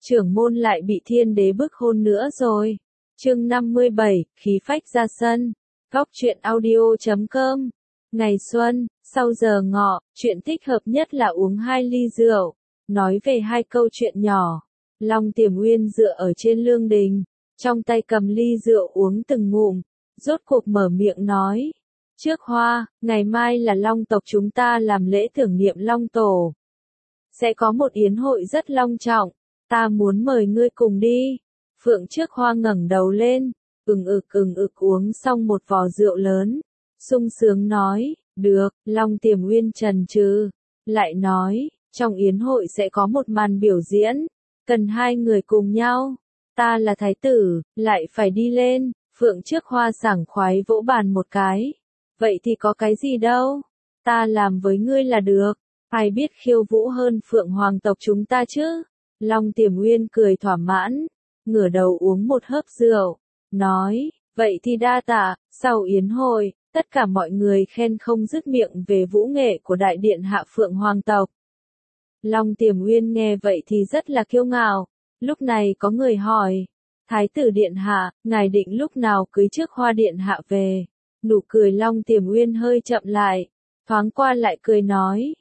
trưởng môn lại bị thiên đế bức hôn nữa rồi. Chương 57, khí phách ra sân. Góc truyện audio.com. Ngày xuân, sau giờ ngọ, chuyện thích hợp nhất là uống 2 ly rượu, nói về 2 câu chuyện nhỏ. Long Tiềm Uyên dựa ở trên lương đình, trong tay cầm ly rượu uống từng ngụm, rốt cuộc mở miệng nói. Trước Hoa, ngày mai là Long tộc chúng ta làm lễ tưởng niệm Long Tổ. Sẽ có một yến hội rất long trọng, ta muốn mời ngươi cùng đi. Phượng Trước Hoa ngẩng đầu lên, ừng ực uống xong một vò rượu lớn, sung sướng nói, được. Long Tiềm Uyên chần chừ, lại nói, trong yến hội sẽ có một màn biểu diễn, cần 2 người cùng nhau. Ta là thái tử, lại phải đi lên. Phượng Trước Hoa sảng khoái vỗ bàn một cái. Vậy thì có cái gì đâu, ta làm với ngươi là được, ai biết khiêu vũ hơn Phượng Hoàng tộc chúng ta chứ. Long Tiềm Uyên cười thỏa mãn, ngửa đầu uống một hớp rượu, nói, vậy thì đa tạ. Sau yến hội, tất cả mọi người khen không dứt miệng về vũ nghệ của đại điện hạ Phượng Hoàng tộc. Long Tiềm Uyên nghe vậy thì rất là kiêu ngạo. Lúc này có người hỏi, Thái tử điện hạ, ngài định lúc nào cưới Trước Hoa điện hạ về? Nụ cười Long Tiềm Uyên hơi chậm lại, thoáng qua lại cười nói,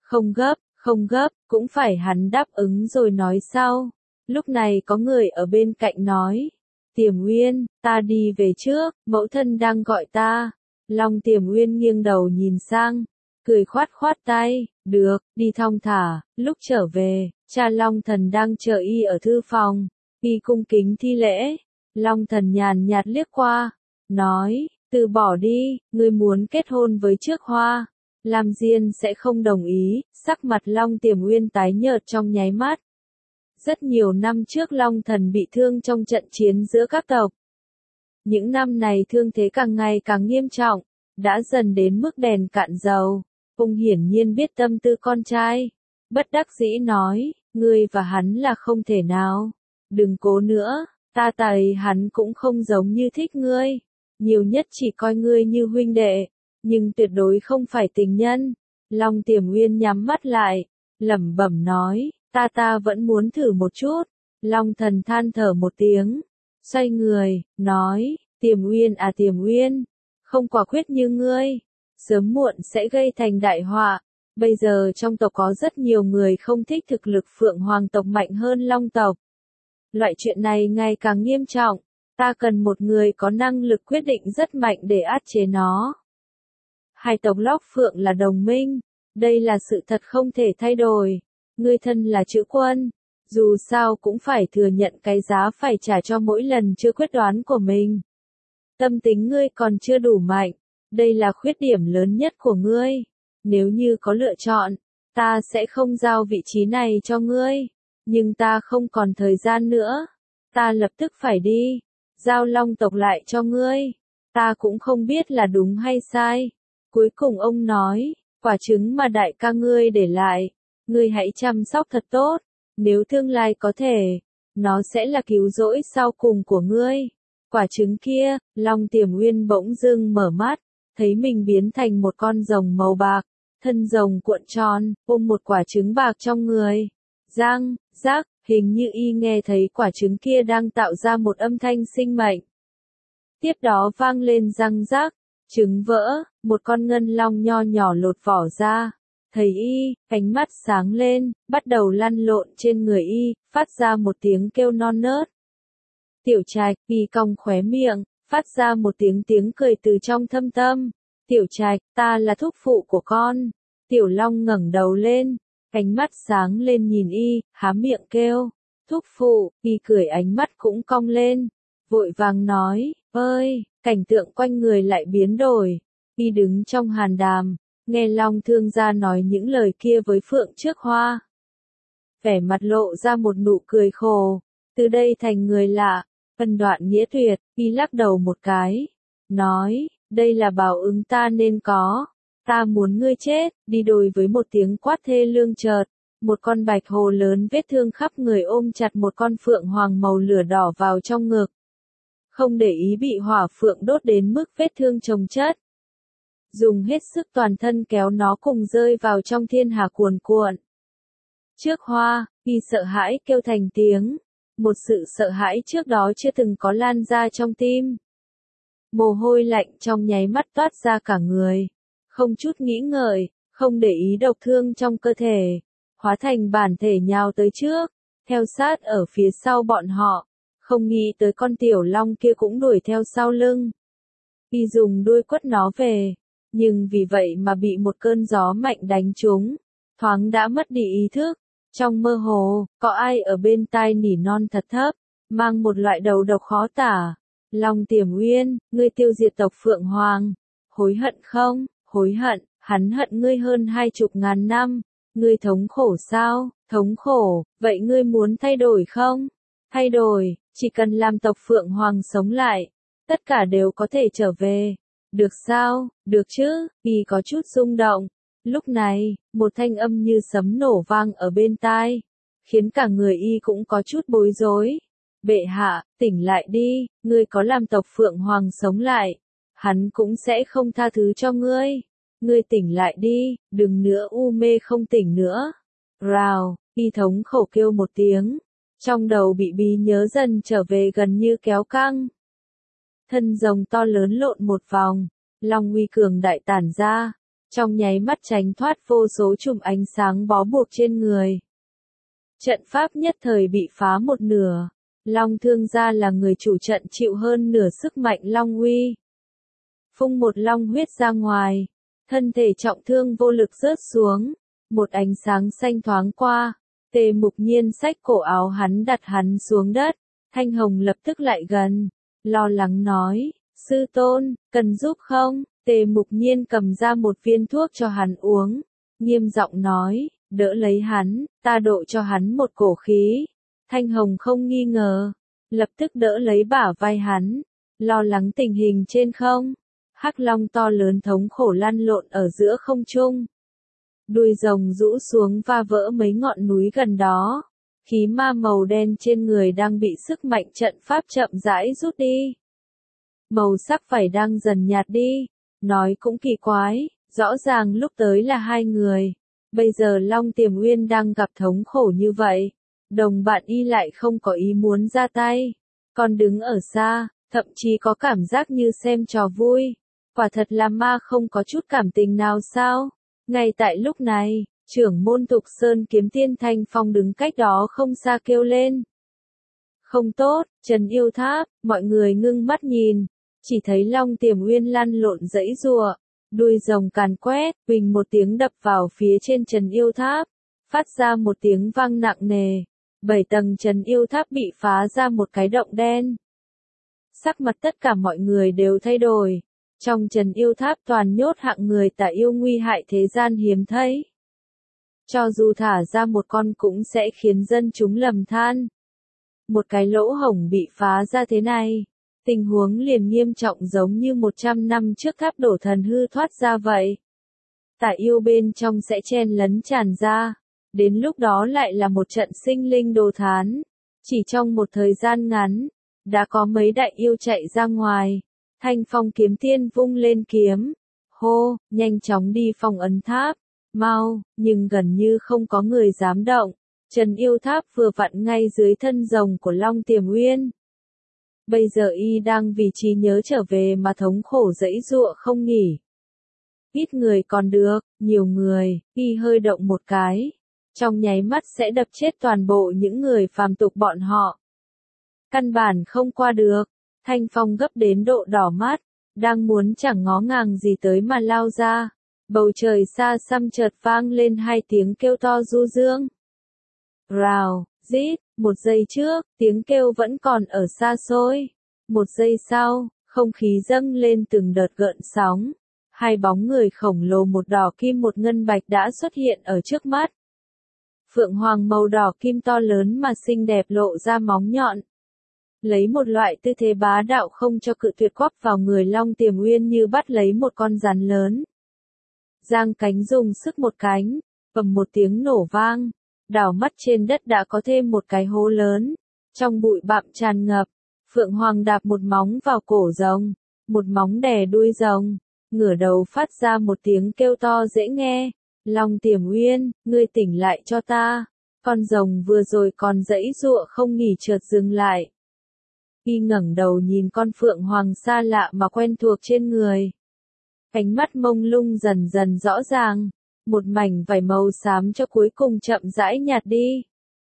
không gấp, cũng phải hắn đáp ứng rồi nói sau. Lúc này có người ở bên cạnh nói, Tiềm Uyên, ta đi về trước, mẫu thân đang gọi ta. Long Tiềm Uyên nghiêng đầu nhìn sang, cười khoát khoát tay, được, đi thong thả. Lúc trở về, cha Long Thần đang chờ y ở thư phòng, y cung kính thi lễ. Long Thần nhàn nhạt liếc qua, nói, từ bỏ đi, ngươi muốn kết hôn với Trước Hoa, Lam Diên sẽ không đồng ý. Sắc mặt Long Tiềm Uyên tái nhợt trong nháy mắt. Rất nhiều năm trước Long Thần bị thương trong trận chiến giữa các tộc. Những năm này thương thế càng ngày càng nghiêm trọng, đã dần đến mức đèn cạn dầu. Ông hiển nhiên biết tâm tư con trai, bất đắc dĩ nói, ngươi và hắn là không thể nào. Đừng cố nữa, ta thấy hắn cũng không giống như thích ngươi, nhiều nhất chỉ coi ngươi như huynh đệ, nhưng tuyệt đối không phải tình nhân. Long Tiềm Uyên nhắm mắt lại, lẩm bẩm nói, ta vẫn muốn thử một chút. Long Thần than thở một tiếng, xoay người, nói, Tiềm Uyên à Tiềm Uyên, không quả quyết như ngươi, sớm muộn sẽ gây thành đại họa. Bây giờ trong tộc có rất nhiều người không thích thực lực Phượng Hoàng tộc mạnh hơn Long tộc. Loại chuyện này ngày càng nghiêm trọng, ta cần một người có năng lực quyết định rất mạnh để áp chế nó. Hai tộc Lóc Phượng là đồng minh, đây là sự thật không thể thay đổi. Ngươi thân là chữ quân, dù sao cũng phải thừa nhận cái giá phải trả cho mỗi lần chưa quyết đoán của mình. Tâm tính ngươi còn chưa đủ mạnh, đây là khuyết điểm lớn nhất của ngươi. Nếu như có lựa chọn, ta sẽ không giao vị trí này cho ngươi, nhưng ta không còn thời gian nữa, ta lập tức phải đi, giao Long tộc lại cho ngươi. Ta cũng không biết là đúng hay sai. Cuối cùng ông nói, quả trứng mà đại ca ngươi để lại, ngươi hãy chăm sóc thật tốt, nếu tương lai có thể, nó sẽ là cứu rỗi sau cùng của ngươi. Quả trứng kia. Long Tiềm Uyên bỗng dưng mở mắt, thấy mình biến thành một con rồng màu bạc, thân rồng cuộn tròn, ôm một quả trứng bạc trong người. Răng, rác, hình như y nghe thấy quả trứng kia đang tạo ra một âm thanh sinh mệnh. Tiếp đó vang lên răng rác, trứng vỡ, một con ngân long nho nhỏ lột vỏ ra. Thấy y, ánh mắt sáng lên, bắt đầu lăn lộn trên người y, phát ra một tiếng kêu non nớt. Tiểu Trạch, y cong khóe miệng, phát ra một tiếng cười từ trong thâm tâm. Tiểu Trạch, ta là thúc phụ của con. Tiểu Long ngẩng đầu lên, ánh mắt sáng lên nhìn y, há miệng kêu, thúc phụ. Y cười ánh mắt cũng cong lên, vội vàng nói, ơi. Cảnh tượng quanh người lại biến đổi. Y đứng trong hàn đàm, nghe Long Thương gia nói những lời kia với Phượng Trước Hoa. Vẻ mặt lộ ra một nụ cười khổ, từ đây thành người lạ, ân đoạn nghĩa tuyệt. Y lắc đầu một cái, nói, đây là báo ứng ta nên có. Ta muốn ngươi chết. Đi đôi với một tiếng quát thê lương chợt, một con bạch hồ lớn vết thương khắp người ôm chặt một con phượng hoàng màu lửa đỏ vào trong ngực. Không để ý bị hỏa phượng đốt đến mức vết thương chồng chất. Dùng hết sức toàn thân kéo nó cùng rơi vào trong thiên hà cuồn cuộn. Trước hoa, y sợ hãi kêu thành tiếng. Một sự sợ hãi trước đó chưa từng có lan ra trong tim. Mồ hôi lạnh trong nháy mắt toát ra cả người. Không chút nghĩ ngợi, không để ý độc thương trong cơ thể. Hóa thành bản thể nhào tới trước, theo sát ở phía sau bọn họ. Không nghĩ tới con tiểu long kia cũng đuổi theo sau lưng. Y dùng đuôi quất nó về. Nhưng vì vậy mà bị một cơn gió mạnh đánh trúng. Thoáng đã mất đi ý thức. Trong mơ hồ, có ai ở bên tai nỉ non thật thấp, mang một loại đầu độc khó tả. Long Tiềm Uyên, ngươi tiêu diệt tộc Phượng Hoàng. Hối hận không? Hối hận, hắn hận ngươi hơn 20.000 năm. Ngươi thống khổ sao? Thống khổ, vậy ngươi muốn thay đổi không? Thay đổi, chỉ cần làm tộc Phượng Hoàng sống lại. Tất cả đều có thể trở về. Được sao? Được chứ? Y có chút rung động. Lúc này, một thanh âm như sấm nổ vang ở bên tai, khiến cả người y cũng có chút bối rối. Bệ hạ, tỉnh lại đi, ngươi có làm tộc Phượng Hoàng sống lại, hắn cũng sẽ không tha thứ cho ngươi. Ngươi tỉnh lại đi, đừng nữa u mê không tỉnh nữa. Rào, y thống khổ kêu một tiếng, trong đầu bị bí nhớ dần trở về gần như kéo căng. Thân rồng to lớn lộn một vòng, long uy cường đại tản ra. Trong nháy mắt tránh thoát vô số chùm ánh sáng bó buộc trên người. Trận pháp nhất thời bị phá một nửa. Long Thương gia là người chủ trận chịu hơn nửa sức mạnh long uy. Phun một long huyết ra ngoài. Thân thể trọng thương vô lực rớt xuống. Một ánh sáng xanh thoáng qua. Tề Mục Nhiên xách cổ áo hắn đặt hắn xuống đất. Thanh Hồng lập tức lại gần. Lo lắng nói, sư tôn, cần giúp không? Tề Mục Nhiên cầm ra một viên thuốc cho hắn uống, nghiêm giọng nói, đỡ lấy hắn, ta độ cho hắn một cổ khí. Thanh Hồng không nghi ngờ, lập tức đỡ lấy bả vai hắn, lo lắng tình hình trên không. Hắc long to lớn thống khổ lăn lộn ở giữa không trung. Đuôi rồng rũ xuống va vỡ mấy ngọn núi gần đó. Khí ma màu đen trên người đang bị sức mạnh trận pháp chậm rãi rút đi. Màu sắc vảy đang dần nhạt đi. Nói cũng kỳ quái, rõ ràng lúc tới là hai người. Bây giờ Long Tiềm Uyên đang gặp thống khổ như vậy. Đồng bạn y lại không có ý muốn ra tay. Còn đứng ở xa, thậm chí có cảm giác như xem trò vui. Quả thật là ma không có chút cảm tình nào sao? Ngay tại lúc này, trưởng môn Tục Sơn Kiếm Tiên Thanh Phong đứng cách đó không xa kêu lên. Không tốt, Trần Yêu Tháp, mọi người ngưng mắt nhìn. Chỉ thấy Long Tiềm Uyên lăn lộn dãy rùa, đuôi rồng càn quét, huỳnh một tiếng đập vào phía trên Trần Yêu Tháp, phát ra một tiếng vang nặng nề. 7 tầng Trần Yêu Tháp bị phá ra một cái động đen. Sắc mặt tất cả mọi người đều thay đổi. Trong Trần Yêu Tháp toàn nhốt hạng người tà yêu nguy hại thế gian hiếm thấy. Cho dù thả ra một con cũng sẽ khiến dân chúng lầm than. Một cái lỗ hổng bị phá ra thế này. Tình huống liền nghiêm trọng giống như 100 năm trước tháp đổ thần hư thoát ra vậy. Tà yêu bên trong sẽ chen lấn tràn ra. Đến lúc đó lại là một trận sinh linh đồ thán. Chỉ trong một thời gian ngắn, đã có mấy đại yêu chạy ra ngoài. Thanh Phong Kiếm Tiên vung lên kiếm. Hô, nhanh chóng đi phong ấn tháp. Mau, nhưng gần như không có người dám động. Trần Yêu Tháp vừa vặn ngay dưới thân rồng của Long Tiềm Uyên. Bây giờ y đang vì trí nhớ trở về mà thống khổ dãy giụa không nghỉ. Ít người còn được, nhiều người, y hơi động một cái. Trong nháy mắt sẽ đập chết toàn bộ những người phàm tục bọn họ. Căn bản không qua được. Thanh Phong gấp đến độ đỏ mắt, đang muốn chẳng ngó ngàng gì tới mà lao ra. Bầu trời xa xăm chợt vang lên hai tiếng kêu to du dương. Rào, rít, một giây trước, tiếng kêu vẫn còn ở xa xôi. Một giây sau, không khí dâng lên từng đợt gợn sóng. Hai bóng người khổng lồ một đỏ kim một ngân bạch đã xuất hiện ở trước mắt. Phượng hoàng màu đỏ kim to lớn mà xinh đẹp lộ ra móng nhọn. Lấy một loại tư thế bá đạo không cho cự tuyệt quắp vào người Long Tiềm Uyên như bắt lấy một con rắn lớn. Giang cánh dùng sức một cánh, bầm một tiếng nổ vang, đảo mắt trên đất đã có thêm một cái hố lớn. Trong bụi bặm tràn ngập, Phượng Hoàng đạp một móng vào cổ rồng, một móng đè đuôi rồng, ngửa đầu phát ra một tiếng kêu to dễ nghe. Long Tiềm Uyên, ngươi tỉnh lại cho ta. Con rồng vừa rồi còn giãy giụa không nghỉ chợt dừng lại. Y ngẩng đầu nhìn con phượng hoàng xa lạ mà quen thuộc trên người. Ánh mắt mông lung dần dần rõ ràng, một mảnh vảy màu xám cho cuối cùng chậm rãi nhạt đi.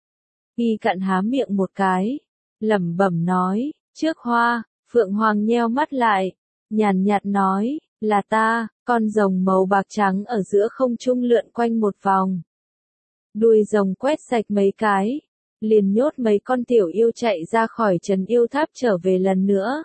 Y cạn há miệng một cái, lẩm bẩm nói, trước hoa. Phượng hoàng nheo mắt lại, nhàn nhạt nói, là ta. Con rồng màu bạc trắng ở giữa không trung lượn quanh một vòng. Đuôi rồng quét sạch mấy cái, liền nhốt mấy con tiểu yêu chạy ra khỏi trấn yêu tháp trở về lần nữa.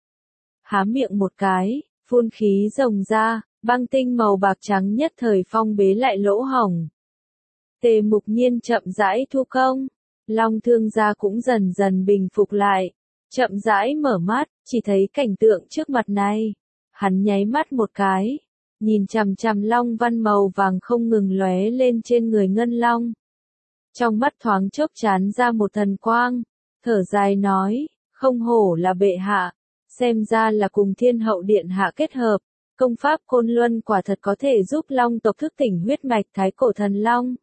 Há miệng một cái, phun khí rồng ra, băng tinh màu bạc trắng nhất thời phong bế lại lỗ hổng. Tề Mục Nhiên chậm rãi thu công, Long Thương Gia cũng dần dần bình phục lại, chậm rãi mở mắt, chỉ thấy cảnh tượng trước mặt này. Hắn nháy mắt một cái, nhìn chằm chằm long văn màu vàng không ngừng lóe lên trên người ngân long. Trong mắt thoáng chốc tràn ra một thần quang, thở dài nói, không hổ là bệ hạ, xem ra là cùng Thiên Hậu Điện hạ kết hợp, công pháp Côn Luân quả thật có thể giúp long tộc thức tỉnh huyết mạch thái cổ thần long.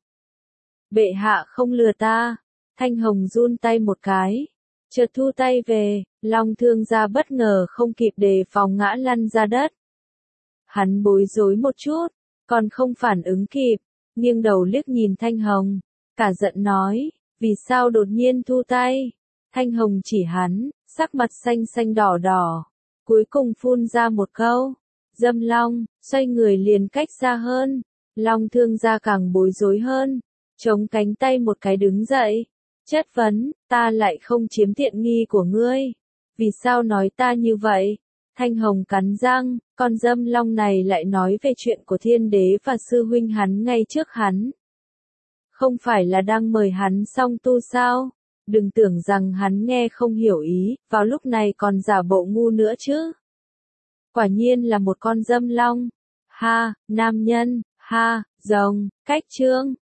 Bệ hạ không lừa ta. Thanh Hồng run tay một cái, chợt thu tay về, Long Thương Gia bất ngờ không kịp đề phòng ngã lăn ra đất. Hắn bối rối một chút, còn không phản ứng kịp, nghiêng đầu liếc nhìn Thanh Hồng, cả giận nói, vì sao đột nhiên thu tay? Thanh Hồng chỉ hắn, sắc mặt xanh xanh đỏ đỏ, cuối cùng phun ra một câu, Dâm Long, xoay người liền cách xa hơn. Long Thương Gia càng bối rối hơn, chống cánh tay một cái đứng dậy, chất vấn, ta lại không chiếm tiện nghi của ngươi. Vì sao nói ta như vậy? Thanh Hồng cắn răng, con Dâm Long này lại nói về chuyện của Thiên Đế và sư huynh hắn ngay trước hắn. Không phải là đang mời hắn song tu sao? Đừng tưởng rằng hắn nghe không hiểu ý, vào lúc này còn giả bộ ngu nữa chứ. Quả nhiên là một con Dâm Long. Ha, nam nhân, ha, rồng, cách chương.